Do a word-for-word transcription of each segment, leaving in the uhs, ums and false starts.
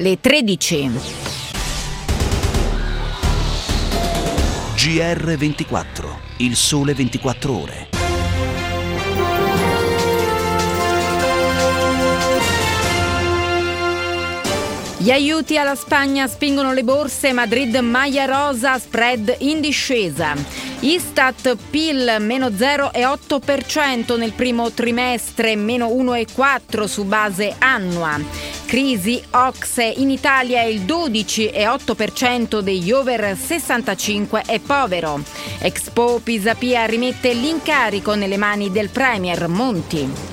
le tredici. G R ventiquattro, il sole ventiquattro ore. Gli aiuti alla Spagna spingono le borse, Madrid maglia rosa, spread in discesa. Istat P I L meno zero virgola otto per cento nel primo trimestre, meno uno virgola quattro per cento su base annua. Crisi O C S E in Italia, il dodici virgola otto per cento degli over sessantacinque è povero. Expo Pisapia rimette l'incarico nelle mani del Premier Monti.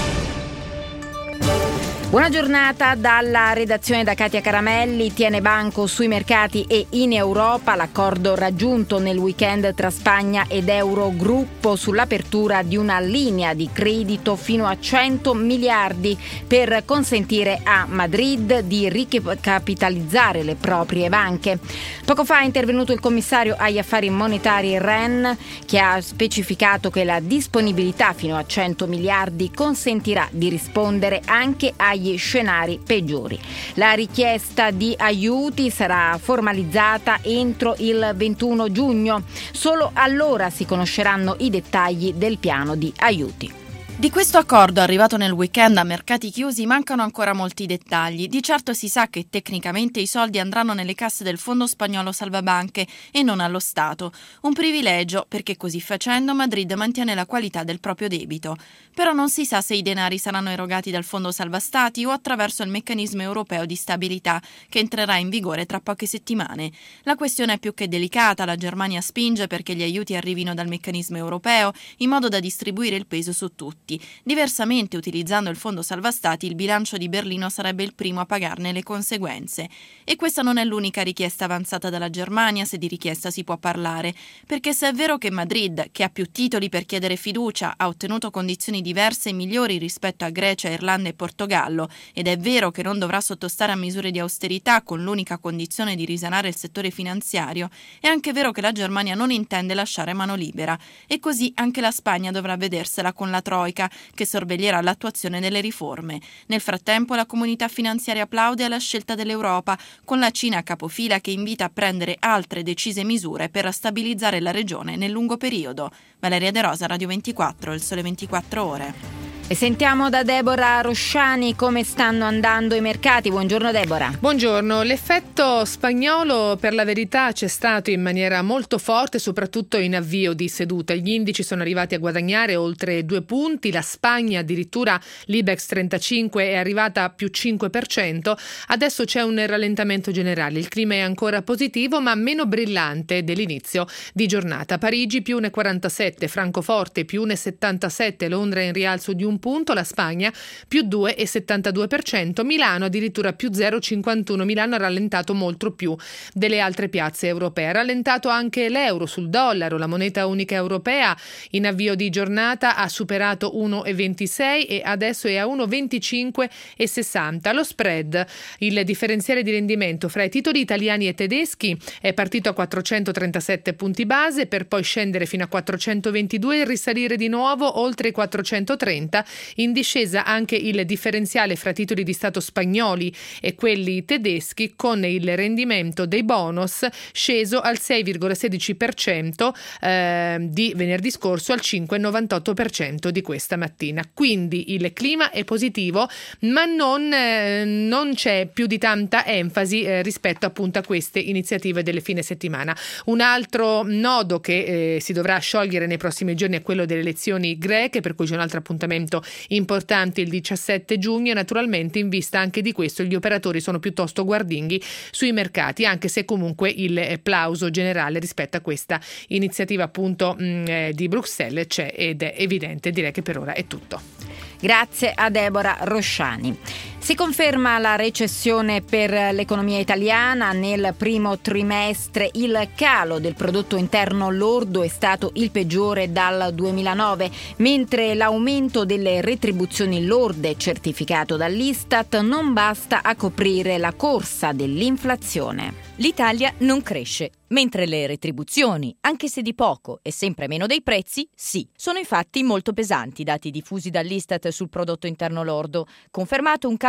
Buona giornata dalla redazione da Katia Caramelli. Tiene banco sui mercati e in Europa l'accordo raggiunto nel weekend tra Spagna ed Eurogruppo sull'apertura di una linea di credito fino a cento miliardi per consentire a Madrid di ricapitalizzare le proprie banche. Poco fa è intervenuto il commissario agli affari monetari Rehn, che ha specificato che la disponibilità fino a cento miliardi consentirà di rispondere anche agli scenari peggiori. La richiesta di aiuti sarà formalizzata entro il ventuno giugno. Solo allora si conosceranno i dettagli del piano di aiuti. Di questo accordo, arrivato nel weekend a mercati chiusi, mancano ancora molti dettagli. Di certo si sa che tecnicamente i soldi andranno nelle casse del Fondo Spagnolo Salvabanche e non allo Stato. Un privilegio, perché così facendo Madrid mantiene la qualità del proprio debito. Però non si sa se i denari saranno erogati dal Fondo Salva Stati o attraverso il meccanismo europeo di stabilità, che entrerà in vigore tra poche settimane. La questione è più che delicata. La Germania spinge perché gli aiuti arrivino dal meccanismo europeo, in modo da distribuire il peso su tutti. Diversamente, utilizzando il Fondo Salva Stati, il bilancio di Berlino sarebbe il primo a pagarne le conseguenze. E questa non è l'unica richiesta avanzata dalla Germania, se di richiesta si può parlare, perché se è vero che Madrid, che ha più titoli per chiedere fiducia, ha ottenuto condizioni diverse e migliori rispetto a Grecia, Irlanda e Portogallo, ed è vero che non dovrà sottostare a misure di austerità con l'unica condizione di risanare il settore finanziario, è anche vero che la Germania non intende lasciare mano libera, e così anche la Spagna dovrà vedersela con la Troika, che sorveglierà l'attuazione delle riforme. Nel frattempo la comunità finanziaria applaude alla scelta dell'Europa, con la Cina a capofila che invita a prendere altre decise misure per stabilizzare la regione nel lungo periodo. Valeria De Rosa, Radio ventiquattro, il sole ventiquattro ore. E sentiamo da Deborah Rosciani come stanno andando i mercati. Buongiorno Deborah. Buongiorno. L'effetto spagnolo per la verità c'è stato in maniera molto forte, soprattutto in avvio di seduta. Gli indici sono arrivati a guadagnare oltre due punti, la Spagna addirittura l'Ibex trentacinque è arrivata a più cinque per cento. Adesso c'è un rallentamento generale, il clima è ancora positivo ma meno brillante dell'inizio di giornata. Parigi più uno virgola quarantasette, Francoforte più uno virgola settantasette, Londra in rialzo di un punto, la Spagna più due virgola settantadue per cento, Milano addirittura più zero virgola cinquantuno, Milano ha rallentato molto più delle altre piazze europee. Ha rallentato anche l'euro sul dollaro, la moneta unica europea in avvio di giornata ha superato uno virgola ventisei e adesso è a uno virgola venticinque e sessanta. Lo spread, il differenziale di rendimento fra i titoli italiani e tedeschi, è partito a quattrocentotrentasette punti base per poi scendere fino a quattrocentoventidue e risalire di nuovo oltre i quattrocentotrenta. In discesa anche il differenziale fra titoli di Stato spagnoli e quelli tedeschi, con il rendimento dei bonus sceso al sei virgola sedici per cento eh, di venerdì scorso al cinque virgola novantotto per cento di questa mattina. Quindi il clima è positivo, ma non, eh, non c'è più di tanta enfasi eh, rispetto appunto a queste iniziative del fine settimana. Un altro nodo che eh, si dovrà sciogliere nei prossimi giorni è quello delle elezioni greche, per cui c'è un altro appuntamento importante il diciassette giugno e naturalmente in vista anche di questo gli operatori sono piuttosto guardinghi sui mercati, anche se comunque il plauso generale rispetto a questa iniziativa appunto mh, eh, di Bruxelles c'è ed è evidente. Direi che per ora è tutto. Grazie a Deborah Rosciani. Si conferma la recessione per l'economia italiana. Nel primo trimestre il calo del prodotto interno lordo è stato il peggiore dal duemilanove, mentre l'aumento delle retribuzioni lorde certificato dall'Istat non basta a coprire la corsa dell'inflazione. L'Italia non cresce, mentre le retribuzioni, anche se di poco e sempre meno dei prezzi, sì. Sono infatti molto pesanti i dati diffusi dall'Istat sul prodotto interno lordo, confermato un calo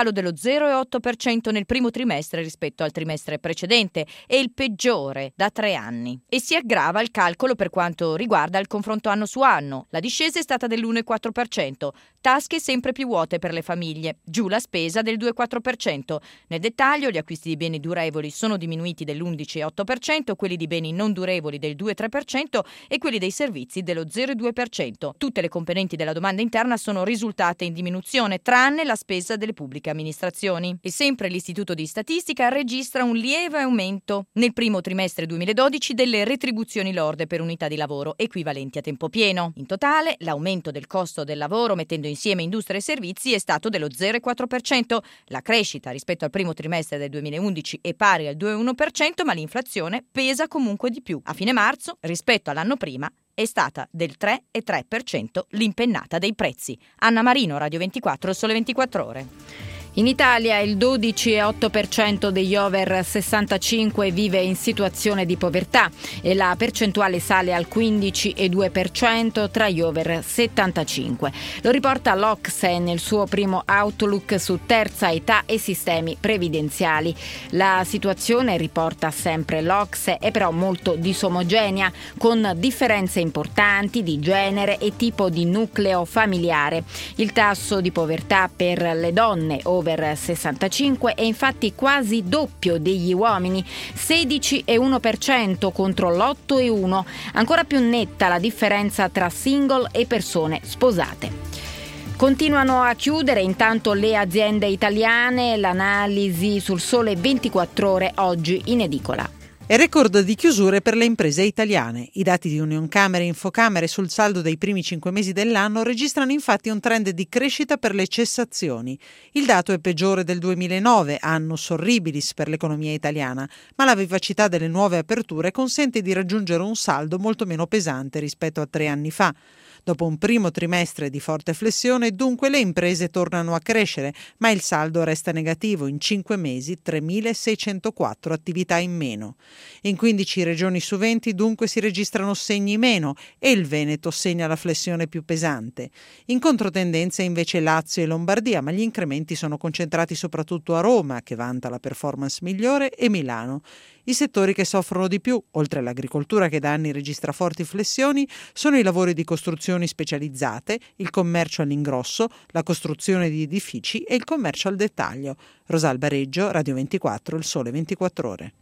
calo dello zero virgola otto per cento nel primo trimestre rispetto al trimestre precedente e il peggiore da tre anni. E si aggrava il calcolo per quanto riguarda il confronto anno su anno. La discesa è stata dell'uno virgola quattro per cento, tasche sempre più vuote per le famiglie, giù la spesa del due virgola quattro per cento. Nel dettaglio gli acquisti di beni durevoli sono diminuiti dell'undici virgola otto per cento, quelli di beni non durevoli del due virgola tre per cento e quelli dei servizi dello zero virgola due per cento. Tutte le componenti della domanda interna sono risultate in diminuzione, tranne la spesa delle pubbliche amministrazioni. E sempre l'Istituto di Statistica registra un lieve aumento nel primo trimestre duemiladodici delle retribuzioni lorde per unità di lavoro equivalenti a tempo pieno. In totale, l'aumento del costo del lavoro, mettendo insieme industria e servizi, è stato dello zero virgola quattro per cento. La crescita rispetto al primo trimestre del duemilaundici è pari al due virgola uno per cento, ma l'inflazione pesa comunque di più. A fine marzo, rispetto all'anno prima, è stata del tre virgola tre per cento l'impennata dei prezzi. Anna Marino, Radio ventiquattro, Sole ventiquattro Ore. In Italia il dodici virgola otto per cento degli over sessantacinque vive in situazione di povertà e la percentuale sale al quindici virgola due per cento tra gli over settantacinque. Lo riporta l'O C S E nel suo primo outlook su terza età e sistemi previdenziali. La situazione, riporta sempre l'O C S E, è però molto disomogenea, con differenze importanti di genere e tipo di nucleo familiare. Il tasso di povertà per le donne over sessantacinque è infatti quasi doppio degli uomini, sedici virgola uno per cento contro l'otto virgola uno per cento. Ancora più netta la differenza tra single e persone sposate. Continuano a chiudere intanto le aziende italiane, l'analisi sul Sole ventiquattro Ore oggi in edicola. E record di chiusure per le imprese italiane. I dati di Unioncamere e Infocamere sul saldo dei primi cinque mesi dell'anno registrano infatti un trend di crescita per le cessazioni. Il dato è peggiore del duemilanove, annus horribilis per l'economia italiana, ma la vivacità delle nuove aperture consente di raggiungere un saldo molto meno pesante rispetto a tre anni fa. Dopo un primo trimestre di forte flessione, dunque, le imprese tornano a crescere, ma il saldo resta negativo. In cinque mesi, tremilaseicentoquattro attività in meno. In quindici regioni su venti, dunque, si registrano segni meno e il Veneto segna la flessione più pesante. In controtendenza invece Lazio e Lombardia, ma gli incrementi sono concentrati soprattutto a Roma, che vanta la performance migliore, e Milano. I settori che soffrono di più, oltre all'agricoltura che da anni registra forti flessioni, sono i lavori di costruzioni specializzate, il commercio all'ingrosso, la costruzione di edifici e il commercio al dettaglio. Rosalba Reggio, Radio ventiquattro, Il Sole ventiquattro Ore.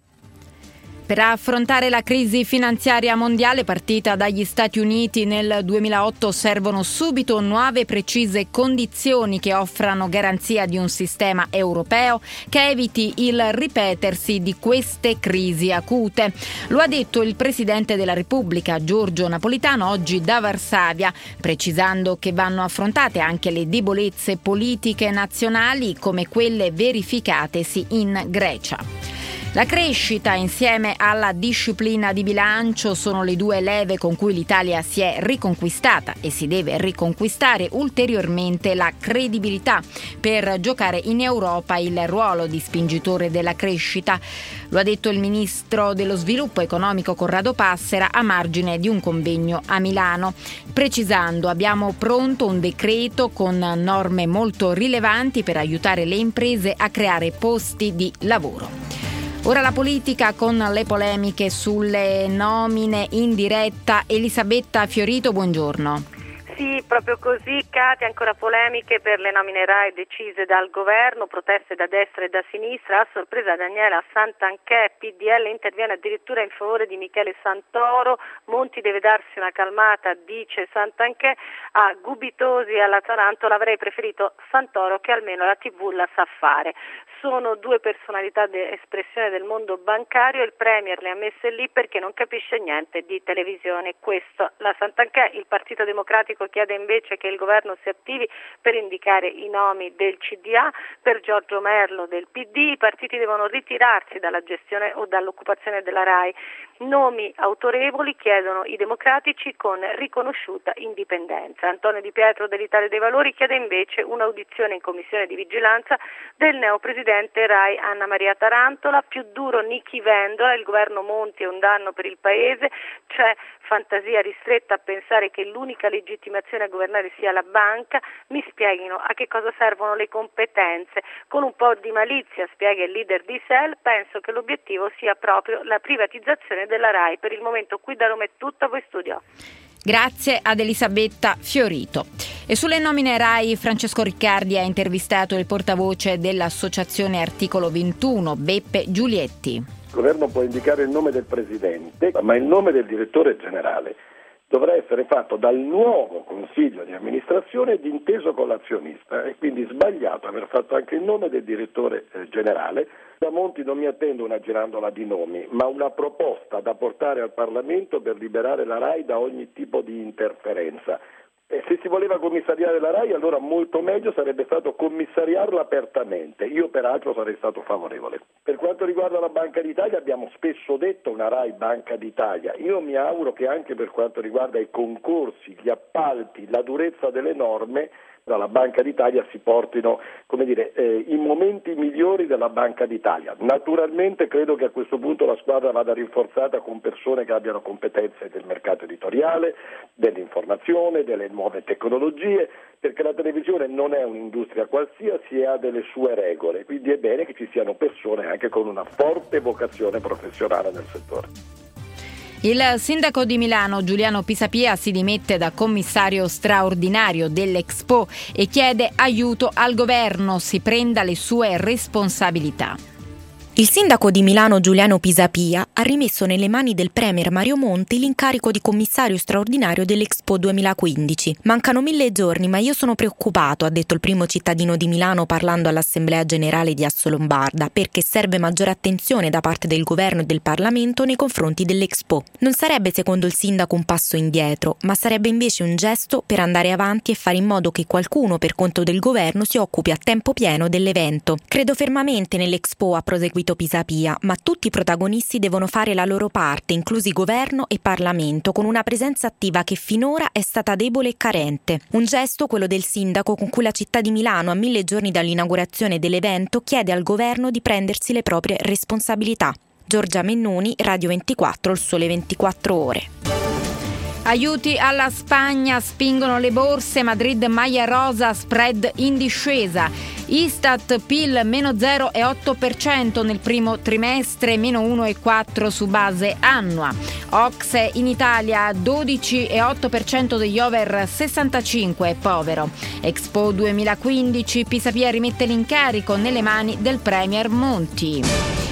Per affrontare la crisi finanziaria mondiale partita dagli Stati Uniti nel duemilaotto servono subito nuove precise condizioni che offrano garanzia di un sistema europeo che eviti il ripetersi di queste crisi acute. Lo ha detto il Presidente della Repubblica, Giorgio Napolitano, oggi da Varsavia, precisando che vanno affrontate anche le debolezze politiche nazionali come quelle verificatesi in Grecia. La crescita insieme alla disciplina di bilancio sono le due leve con cui l'Italia si è riconquistata e si deve riconquistare ulteriormente la credibilità per giocare in Europa il ruolo di spingitore della crescita. Lo ha detto il ministro dello sviluppo economico Corrado Passera a margine di un convegno a Milano, precisando: abbiamo pronto un decreto con norme molto rilevanti per aiutare le imprese a creare posti di lavoro. Ora la politica con le polemiche sulle nomine in diretta. Elisabetta Fiorito, buongiorno. Sì, proprio così, Katia, ancora polemiche per le nomine RAI decise dal governo, proteste da destra e da sinistra. A sorpresa Daniela Santanchè, P D L interviene addirittura in favore di Michele Santoro. Monti deve darsi una calmata, dice Santanchè. A Gubitosi e alla Tarantola avrei preferito Santoro, che almeno la tivù la sa fare. Sono due personalità di espressione del mondo bancario, il Premier le ha messe lì perché non capisce niente di televisione. Questo la Santanchè. Il Partito Democratico chiede invece che il governo si attivi per indicare i nomi del C D A, per Giorgio Merlo del P D. I partiti devono ritirarsi dalla gestione o dall'occupazione della RAI. Nomi autorevoli chiedono i democratici con riconosciuta indipendenza. Antonio Di Pietro dell'Italia dei Valori chiede invece un'audizione in commissione di vigilanza del neopresidente RAI Anna Maria Tarantola. Più duro Nichi Vendola, il governo Monti è un danno per il paese, c'è fantasia ristretta a pensare che l'unica legittimazione destinazione a governare sia la banca, mi spieghino a che cosa servono le competenze. Con un po' di malizia, spiega il leader di S E L, penso che l'obiettivo sia proprio la privatizzazione della RAI. Per il momento qui da Roma è tutto, a voi studio. Grazie ad Elisabetta Fiorito. E sulle nomine RAI Francesco Riccardi ha intervistato il portavoce dell'associazione Articolo ventuno, Beppe Giulietti. Il governo può indicare il nome del presidente, ma il nome del direttore generale dovrà essere fatto dal nuovo consiglio di amministrazione d'inteso con l'azionista. È quindi sbagliato aver fatto anche il nome del direttore generale. Da Monti non mi attendo una girandola di nomi, ma una proposta da portare al Parlamento per liberare la RAI da ogni tipo di interferenza. E se si voleva commissariare la RAI, allora molto meglio sarebbe stato commissariarla apertamente. Io peraltro sarei stato favorevole. Per quanto riguarda la Banca d'Italia, abbiamo spesso detto una RAI Banca d'Italia. Io mi auguro che anche per quanto riguarda i concorsi, gli appalti, la durezza delle norme, dalla Banca d'Italia si portino, come dire, eh, i momenti migliori della Banca d'Italia. Naturalmente credo che a questo punto la squadra vada rinforzata con persone che abbiano competenze del mercato editoriale, dell'informazione, delle nuove tecnologie, perché la televisione non è un'industria qualsiasi e ha delle sue regole, quindi è bene che ci siano persone anche con una forte vocazione professionale nel settore. Il sindaco di Milano Giuliano Pisapia si dimette da commissario straordinario dell'Expo e chiede aiuto al governo, si prenda le sue responsabilità. Il sindaco di Milano Giuliano Pisapia ha rimesso nelle mani del premier Mario Monti l'incarico di commissario straordinario dell'Expo duemilaquindici. Mancano mille giorni, ma io sono preoccupato, ha detto il primo cittadino di Milano parlando all'Assemblea Generale di Assolombarda, perché serve maggiore attenzione da parte del governo e del Parlamento nei confronti dell'Expo. Non sarebbe secondo il sindaco un passo indietro, ma sarebbe invece un gesto per andare avanti e fare in modo che qualcuno per conto del governo si occupi a tempo pieno dell'evento. Credo fermamente nell'Expo, ha proseguito Pisapia, ma tutti i protagonisti devono fare la loro parte, inclusi governo e Parlamento, con una presenza attiva che finora è stata debole e carente. Un gesto, quello del sindaco, con cui la città di Milano, a mille giorni dall'inaugurazione dell'evento, chiede al governo di prendersi le proprie responsabilità. Giorgia Mennuni, Radio ventiquattro, Il Sole ventiquattro Ore. Aiuti alla Spagna, spingono le borse, Madrid maglia rosa, spread in discesa. Istat P I L meno zero virgola otto per cento nel primo trimestre, meno uno virgola quattro per cento su base annua. O C S E in Italia dodici virgola otto per cento degli over sessantacinque è povero. Expo duemilaquindici, Pisapia rimette l'incarico nelle mani del premier Monti.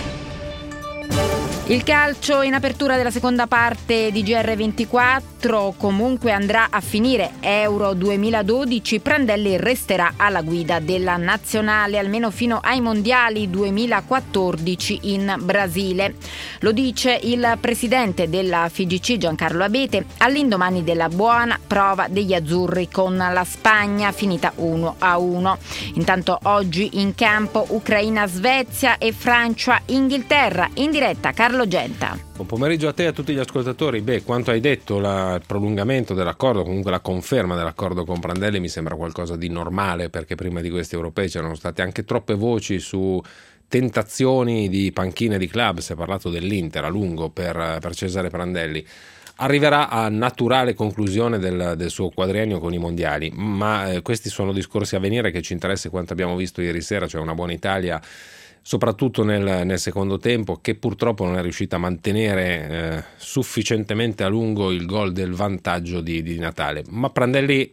Il calcio in apertura della seconda parte di G R ventiquattro, comunque andrà a finire Euro duemiladodici, Prandelli resterà alla guida della nazionale almeno fino ai mondiali duemilaquattordici in Brasile. Lo dice il presidente della F I G C Giancarlo Abete all'indomani della buona prova degli azzurri con la Spagna finita uno a uno. Intanto oggi in campo Ucraina-Svezia e Francia-Inghilterra, in diretta Carlo Genta. Buon pomeriggio a te e a tutti gli ascoltatori. Beh, quanto hai detto, la, il prolungamento dell'accordo, comunque la conferma dell'accordo con Prandelli mi sembra qualcosa di normale, perché prima di questi europei c'erano state anche troppe voci su tentazioni di panchine di club. Si è parlato dell'Inter a lungo per, per Cesare Prandelli. Arriverà a naturale conclusione del, del suo quadriennio con i mondiali, ma eh, questi sono discorsi a venire che ci interessa quanto abbiamo visto ieri sera, cioè una buona Italia soprattutto nel, nel secondo tempo, che purtroppo non è riuscita a mantenere eh, sufficientemente a lungo il gol del vantaggio di, di Natale. Ma Prandelli,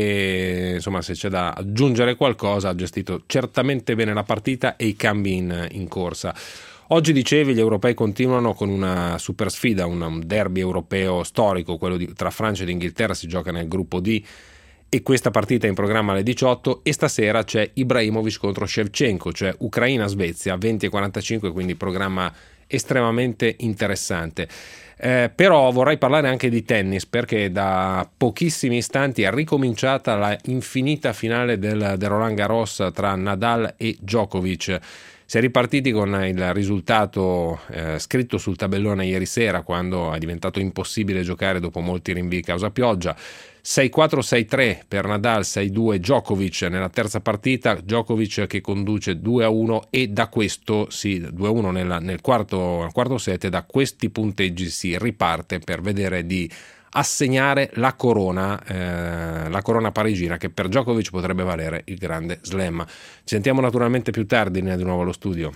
se, insomma, se c'è da aggiungere qualcosa, ha gestito certamente bene la partita e i cambi in, in corsa. Oggi, dicevi, gli europei continuano con una super sfida, un derby europeo storico, quello di, tra Francia ed Inghilterra, si gioca nel gruppo D. E questa partita è in programma alle diciotto e stasera c'è Ibrahimovic contro Shevchenko, cioè Ucraina-Svezia, venti e quarantacinque, quindi programma estremamente interessante. Eh, però vorrei parlare anche di tennis, perché da pochissimi istanti è ricominciata la infinita finale del, del Roland Garros tra Nadal e Djokovic. Si è ripartiti con il risultato eh, scritto sul tabellone ieri sera, quando è diventato impossibile giocare dopo molti rinvii causa pioggia. sei quattro sei tre per Nadal, sei due Djokovic nella terza partita, Djokovic che conduce due a uno e da questo, sì, due a uno nel, nel quarto, quarto set, e da questi punteggi si riparte per vedere di assegnare la corona, eh, la corona parigina, che per Djokovic potrebbe valere il grande slam. Ci sentiamo naturalmente più tardi di nuovo allo studio.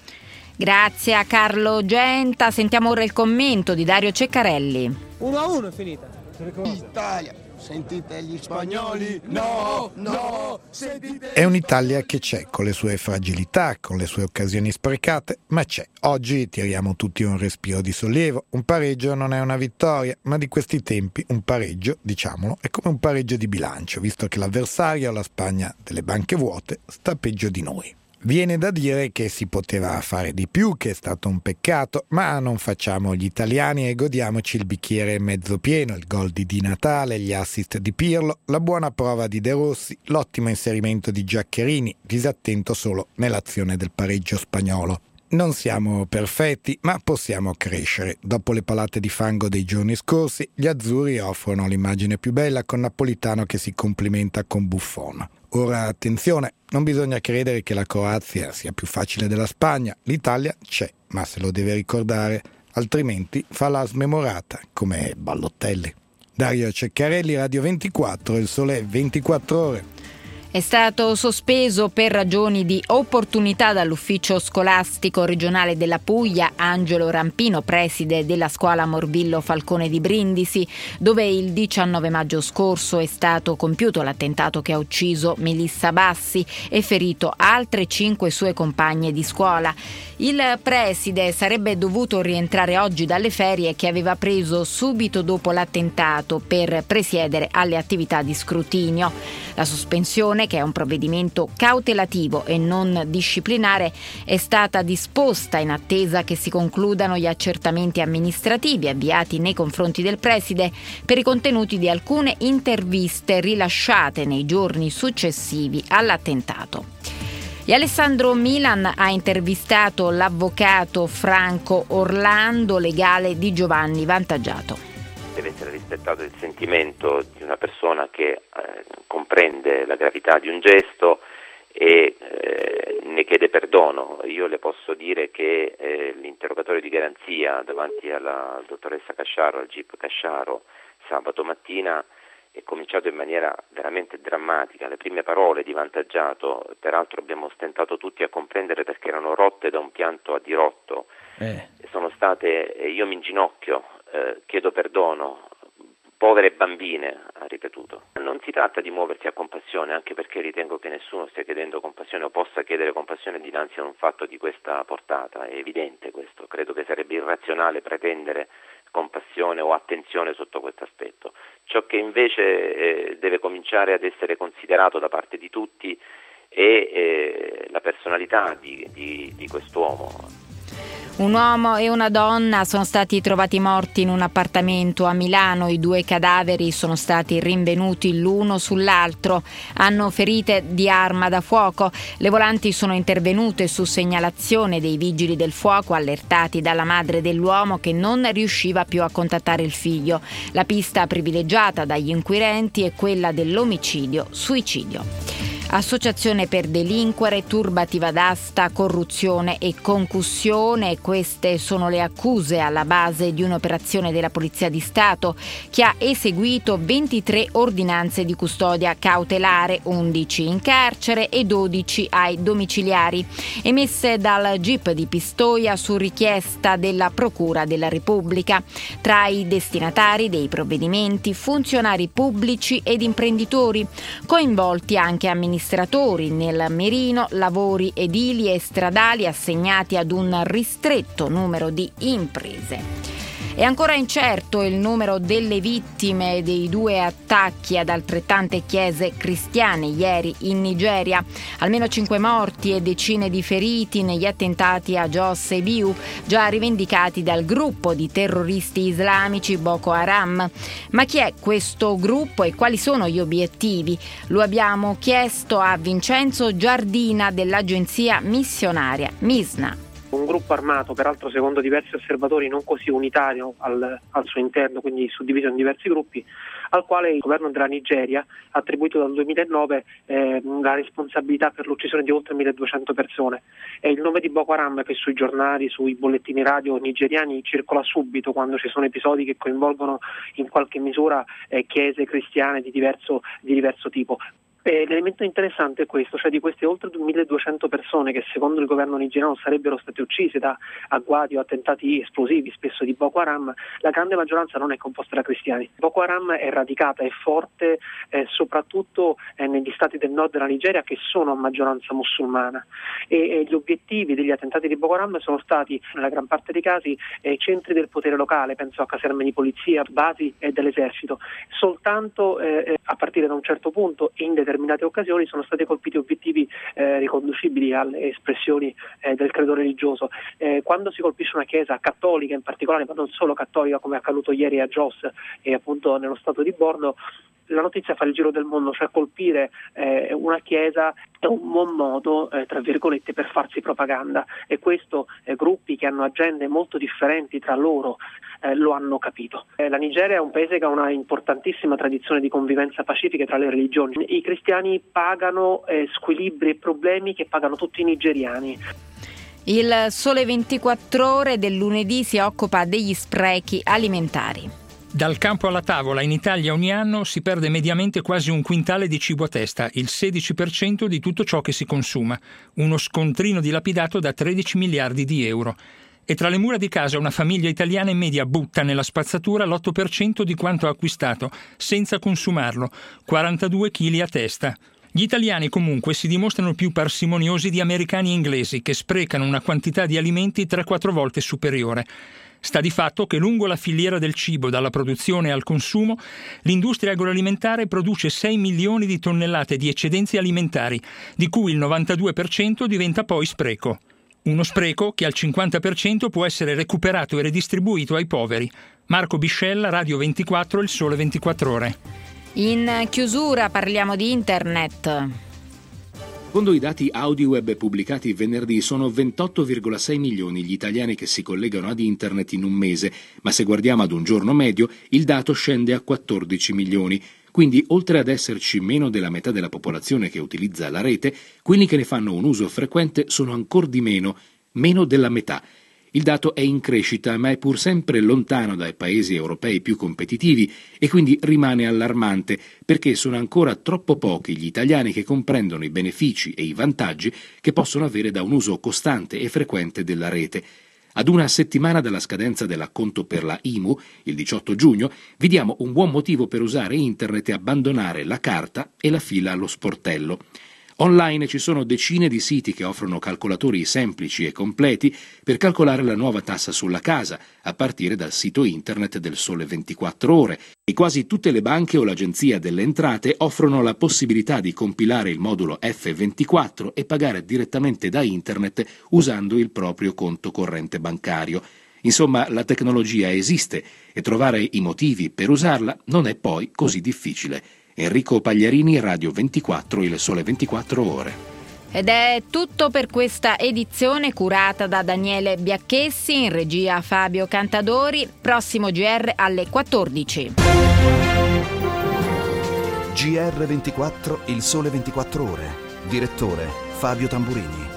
Grazie a Carlo Genta. Sentiamo ora il commento di Dario Ceccarelli. uno a uno è finita. Italia. Sentite gli spagnoli, no, no, sentite... È un'Italia che c'è, con le sue fragilità, con le sue occasioni sprecate, ma c'è. Oggi tiriamo tutti un respiro di sollievo. Un pareggio non è una vittoria, ma di questi tempi un pareggio, diciamolo, è come un pareggio di bilancio, visto che l'avversario, la Spagna delle banche vuote, sta peggio di noi. Viene da dire che si poteva fare di più, che è stato un peccato, ma non facciamo gli italiani e godiamoci il bicchiere mezzo pieno, il gol di Di Natale, gli assist di Pirlo, la buona prova di De Rossi, l'ottimo inserimento di Giaccherini, disattento solo nell'azione del pareggio spagnolo. Non siamo perfetti, ma possiamo crescere. Dopo le palate di fango dei giorni scorsi, gli azzurri offrono l'immagine più bella con Napolitano che si complimenta con Buffon. Ora attenzione, non bisogna credere che la Croazia sia più facile della Spagna, l'Italia c'è, ma se lo deve ricordare, altrimenti fa la smemorata, come Ballottelli. Dario Ceccarelli, Radio ventiquattro, Il Sole ventiquattro Ore. È stato sospeso per ragioni di opportunità dall'ufficio scolastico regionale della Puglia Angelo Rampino, preside della scuola Morvillo Falcone di Brindisi, dove il diciannove maggio scorso è stato compiuto l'attentato che ha ucciso Melissa Bassi e ferito altre cinque sue compagne di scuola. Il preside sarebbe dovuto rientrare oggi dalle ferie che aveva preso subito dopo l'attentato per presiedere alle attività di scrutinio. La sospensione, che è un provvedimento cautelativo e non disciplinare, è stata disposta in attesa che si concludano gli accertamenti amministrativi avviati nei confronti del preside per i contenuti di alcune interviste rilasciate nei giorni successivi all'attentato. E Alessandro Milan ha intervistato l'avvocato Franco Orlando, legale di Giovanni Vantaggiato. Deve essere rispettato il sentimento di una persona che eh, comprende la gravità di un gesto e eh, ne chiede perdono. Io le posso dire che eh, l'interrogatorio di garanzia davanti alla dottoressa Casciaro, al G I P Casciaro, sabato mattina è cominciato in maniera veramente drammatica. Le prime parole di Vantaggiato, peraltro abbiamo stentato tutti a comprendere perché erano rotte da un pianto a dirotto, eh. sono state eh, io mi inginocchio, eh, chiedo perdono, povere bambine, ha ripetuto. Non si tratta di muoversi a compassione, anche perché ritengo che nessuno stia chiedendo compassione o possa chiedere compassione dinanzi a un fatto di questa portata, è evidente questo, credo che sarebbe irrazionale pretendere compassione o attenzione sotto questo aspetto. Ciò che invece eh, deve cominciare ad essere considerato da parte di tutti è eh, la personalità di, di, di quest'uomo. Un uomo e una donna sono stati trovati morti in un appartamento a Milano. I due cadaveri sono stati rinvenuti l'uno sull'altro. Hanno ferite di arma da fuoco. Le volanti sono intervenute su segnalazione dei vigili del fuoco allertati dalla madre dell'uomo che non riusciva più a contattare il figlio. La pista privilegiata dagli inquirenti è quella dell'omicidio-suicidio. Associazione per delinquere, turbativa d'asta, corruzione e concussione. Queste sono le accuse alla base di un'operazione della Polizia di Stato che ha eseguito ventitré ordinanze di custodia cautelare, undici in carcere e dodici ai domiciliari, emesse dal G I P di Pistoia su richiesta della Procura della Repubblica. Tra i destinatari dei provvedimenti, funzionari pubblici ed imprenditori, coinvolti anche amministratori nel mirino, lavori edili e stradali assegnati ad un ristretto numero di imprese. È ancora incerto il numero delle vittime dei due attacchi ad altrettante chiese cristiane ieri in Nigeria. Almeno cinque morti e decine di feriti negli attentati a Jos e Biu, già rivendicati dal gruppo di terroristi islamici Boko Haram. Ma chi è questo gruppo e quali sono gli obiettivi? Lo abbiamo chiesto a Vincenzo Giardina dell'agenzia missionaria Misna. Un gruppo armato, peraltro secondo diversi osservatori non così unitario al, al suo interno, quindi suddiviso in diversi gruppi, al quale il governo della Nigeria ha attribuito dal duemilanove eh, la responsabilità per l'uccisione di oltre milleduecento persone. E il nome di Boko Haram, che sui giornali, sui bollettini radio nigeriani circola subito quando ci sono episodi che coinvolgono in qualche misura eh, chiese cristiane di diverso, di diverso tipo. E l'elemento interessante è questo, cioè di queste oltre milleduecento persone che secondo il governo nigeriano sarebbero state uccise da agguati o attentati esplosivi, spesso di Boko Haram, la grande maggioranza non è composta da cristiani. Boko Haram è radicata e forte eh, soprattutto eh, negli stati del nord della Nigeria, che sono a maggioranza musulmana, e, e gli obiettivi degli attentati di Boko Haram sono stati nella gran parte dei casi eh, centri del potere locale, penso a caserme di polizia, basi e dell'esercito. Soltanto eh, a partire da un certo punto e in determinati determinate occasioni sono stati colpiti obiettivi eh, riconducibili alle espressioni eh, del credo religioso. Eh, quando si colpisce una chiesa cattolica in particolare, ma non solo cattolica, come è accaduto ieri a Jos e appunto nello stato di Borno, la notizia fa il giro del mondo, cioè colpire eh, una chiesa è un buon modo, eh, tra virgolette, per farsi propaganda, e questo eh, gruppi che hanno agende molto differenti tra loro eh, lo hanno capito. Eh, la Nigeria è un paese che ha una importantissima tradizione di convivenza pacifica tra le religioni. I cristiani pagano eh, squilibri e problemi che pagano tutti i nigeriani. Il Sole ventiquattro Ore del lunedì si occupa degli sprechi alimentari. Dal campo alla tavola in Italia ogni anno si perde mediamente quasi un quintale di cibo a testa, il sedici per cento di tutto ciò che si consuma, uno scontrino dilapidato da tredici miliardi di euro. E tra le mura di casa una famiglia italiana in media butta nella spazzatura l'otto per cento di quanto ha acquistato, senza consumarlo, quarantadue chili a testa. Gli italiani comunque si dimostrano più parsimoniosi di americani e inglesi, che sprecano una quantità di alimenti tre quattro volte superiore. Sta di fatto che lungo la filiera del cibo, dalla produzione al consumo, l'industria agroalimentare produce sei milioni di tonnellate di eccedenze alimentari, di cui il novantadue per cento diventa poi spreco. Uno spreco che al cinquanta per cento può essere recuperato e redistribuito ai poveri. Marco Biscella, Radio ventiquattro, Il Sole ventiquattro Ore. In chiusura parliamo di internet. Secondo i dati AudioWeb pubblicati venerdì sono ventotto virgola sei milioni gli italiani che si collegano ad internet in un mese, ma se guardiamo ad un giorno medio il dato scende a quattordici milioni. Quindi, oltre ad esserci meno della metà della popolazione che utilizza la rete, quelli che ne fanno un uso frequente sono ancor di meno, meno della metà. Il dato è in crescita, ma è pur sempre lontano dai paesi europei più competitivi e quindi rimane allarmante, perché sono ancora troppo pochi gli italiani che comprendono i benefici e i vantaggi che possono avere da un uso costante e frequente della rete. Ad una settimana dalla scadenza dell'acconto per la I M U, il diciotto giugno, vi diamo un buon motivo per usare internet e abbandonare la carta e la fila allo sportello. Online ci sono decine di siti che offrono calcolatori semplici e completi per calcolare la nuova tassa sulla casa, a partire dal sito internet del Sole ventiquattro Ore, e quasi tutte le banche o l'Agenzia delle Entrate offrono la possibilità di compilare il modulo F ventiquattro e pagare direttamente da internet usando il proprio conto corrente bancario. Insomma, la tecnologia esiste e trovare i motivi per usarla non è poi così difficile. Enrico Pagliarini, Radio ventiquattro, Il Sole ventiquattro Ore. Ed è tutto per questa edizione curata da Daniele Biacchessi, in regia Fabio Cantadori. Prossimo G R alle quattordici. G R ventiquattro, Il Sole ventiquattro Ore. Direttore Fabio Tamburini.